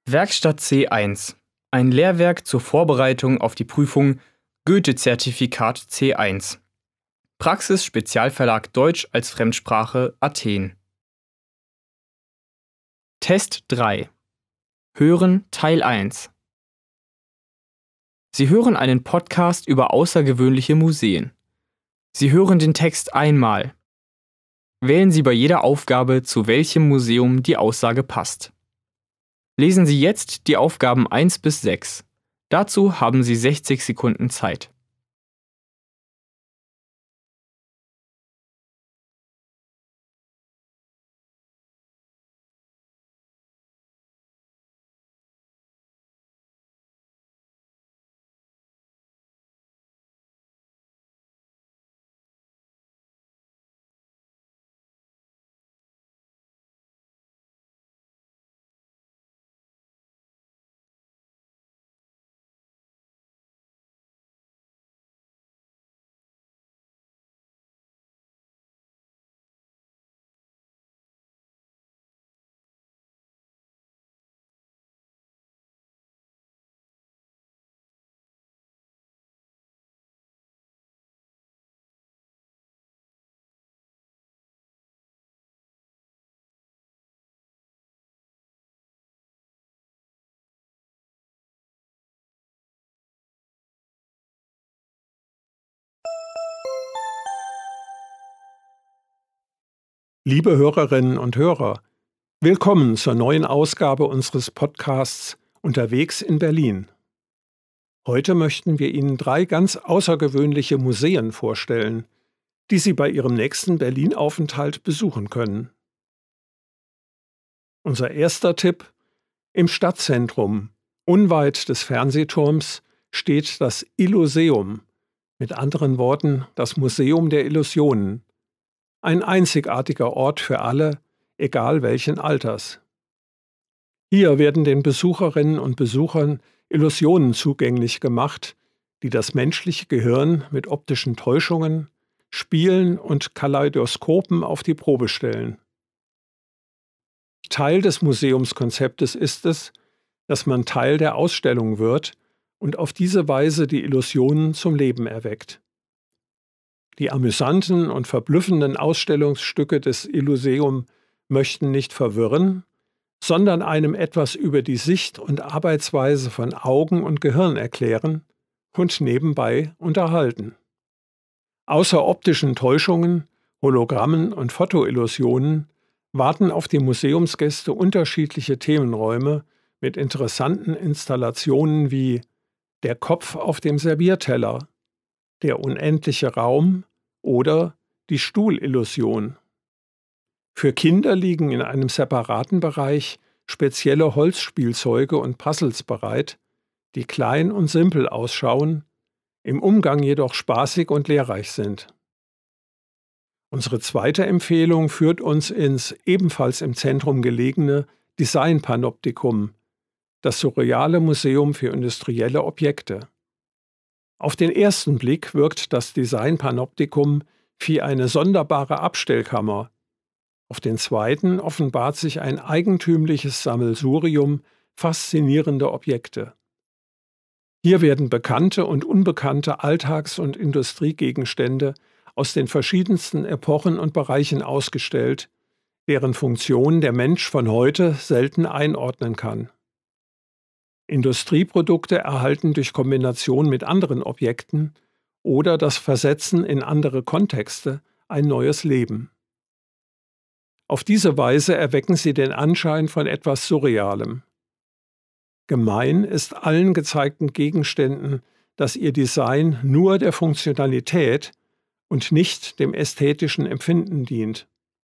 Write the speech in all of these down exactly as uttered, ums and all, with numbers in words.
Werkstatt C eins. Ein Lehrwerk zur Vorbereitung auf die Prüfung Goethe-Zertifikat C eins. Praxis Spezialverlag Deutsch als Fremdsprache Athen. Test drei. Hören Teil eins. Sie hören einen Podcast über außergewöhnliche Museen. Sie hören den Text einmal. Wählen Sie bei jeder Aufgabe, zu welchem Museum die Aussage passt. Lesen Sie jetzt die Aufgaben eins bis sechs. Dazu haben Sie sechzig Sekunden Zeit. Liebe Hörerinnen und Hörer, willkommen zur neuen Ausgabe unseres Podcasts Unterwegs in Berlin. Heute möchten wir Ihnen drei ganz außergewöhnliche Museen vorstellen, die Sie bei Ihrem nächsten Berlin-Aufenthalt besuchen können. Unser erster Tipp: Im Stadtzentrum, unweit des Fernsehturms, steht das Illuseum, mit anderen Worten das Museum der Illusionen. Ein einzigartiger Ort für alle, egal welchen Alters. Hier werden den Besucherinnen und Besuchern Illusionen zugänglich gemacht, die das menschliche Gehirn mit optischen Täuschungen, Spielen und Kaleidoskopen auf die Probe stellen. Teil des Museumskonzeptes ist es, dass man Teil der Ausstellung wird und auf diese Weise die Illusionen zum Leben erweckt. Die amüsanten und verblüffenden Ausstellungsstücke des Illuseum möchten nicht verwirren, sondern einem etwas über die Sicht und Arbeitsweise von Augen und Gehirn erklären und nebenbei unterhalten. Außer optischen Täuschungen, Hologrammen und Fotoillusionen warten auf die Museumsgäste unterschiedliche Themenräume mit interessanten Installationen wie Der Kopf auf dem Servierteller, Der unendliche Raum oder die Stuhlillusion. Für Kinder liegen in einem separaten Bereich spezielle Holzspielzeuge und Puzzles bereit, die klein und simpel ausschauen, im Umgang jedoch spaßig und lehrreich sind. Unsere zweite Empfehlung führt uns ins ebenfalls im Zentrum gelegene Design Panoptikum, das surreale Museum für industrielle Objekte. Auf den ersten Blick wirkt das Design Panoptikum wie eine sonderbare Abstellkammer. Auf den zweiten offenbart sich ein eigentümliches Sammelsurium faszinierender Objekte. Hier werden bekannte und unbekannte Alltags- und Industriegegenstände aus den verschiedensten Epochen und Bereichen ausgestellt, deren Funktion der Mensch von heute selten einordnen kann. Industrieprodukte erhalten durch Kombination mit anderen Objekten oder das Versetzen in andere Kontexte ein neues Leben. Auf diese Weise erwecken sie den Anschein von etwas Surrealem. Gemein ist allen gezeigten Gegenständen, dass ihr Design nur der Funktionalität und nicht dem ästhetischen Empfinden dient.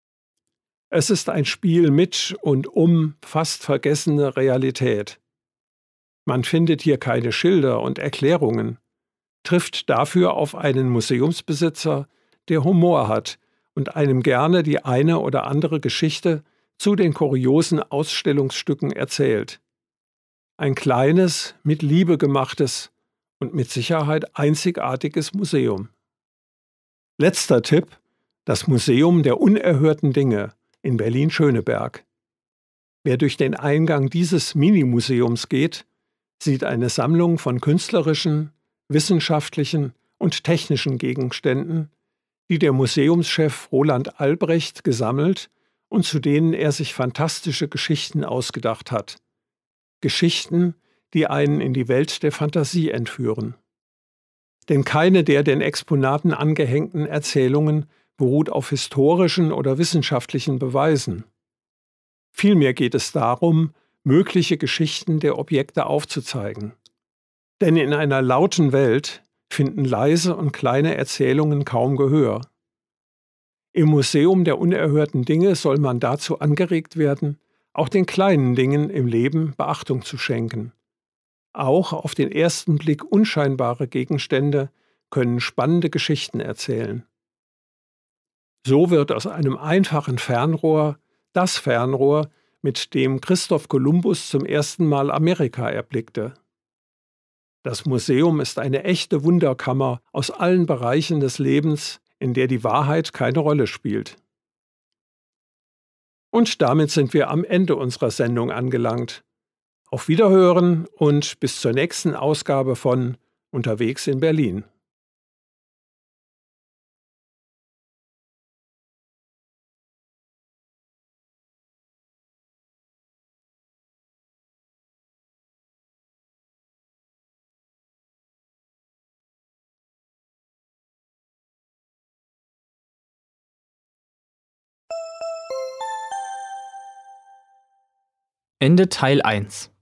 Es ist ein Spiel mit und um fast vergessene Realität. Man findet hier keine Schilder und Erklärungen, trifft dafür auf einen Museumsbesitzer, der Humor hat und einem gerne die eine oder andere Geschichte zu den kuriosen Ausstellungsstücken erzählt. Ein kleines, mit Liebe gemachtes und mit Sicherheit einzigartiges Museum. Letzter Tipp: Das Museum der unerhörten Dinge in Berlin-Schöneberg. Wer durch den Eingang dieses Minimuseums geht, sieht eine Sammlung von künstlerischen, wissenschaftlichen und technischen Gegenständen, die der Museumschef Roland Albrecht gesammelt und zu denen er sich fantastische Geschichten ausgedacht hat. Geschichten, die einen in die Welt der Fantasie entführen. Denn keine der den Exponaten angehängten Erzählungen beruht auf historischen oder wissenschaftlichen Beweisen. Vielmehr geht es darum, mögliche Geschichten der Objekte aufzuzeigen. Denn in einer lauten Welt finden leise und kleine Erzählungen kaum Gehör. Im Museum der unerhörten Dinge soll man dazu angeregt werden, auch den kleinen Dingen im Leben Beachtung zu schenken. Auch auf den ersten Blick unscheinbare Gegenstände können spannende Geschichten erzählen. So wird aus einem einfachen Fernrohr das Fernrohr, mit dem Christoph Kolumbus zum ersten Mal Amerika erblickte. Das Museum ist eine echte Wunderkammer aus allen Bereichen des Lebens, in der die Wahrheit keine Rolle spielt. Und damit sind wir am Ende unserer Sendung angelangt. Auf Wiederhören und bis zur nächsten Ausgabe von Unterwegs in Berlin. Ende Teil eins.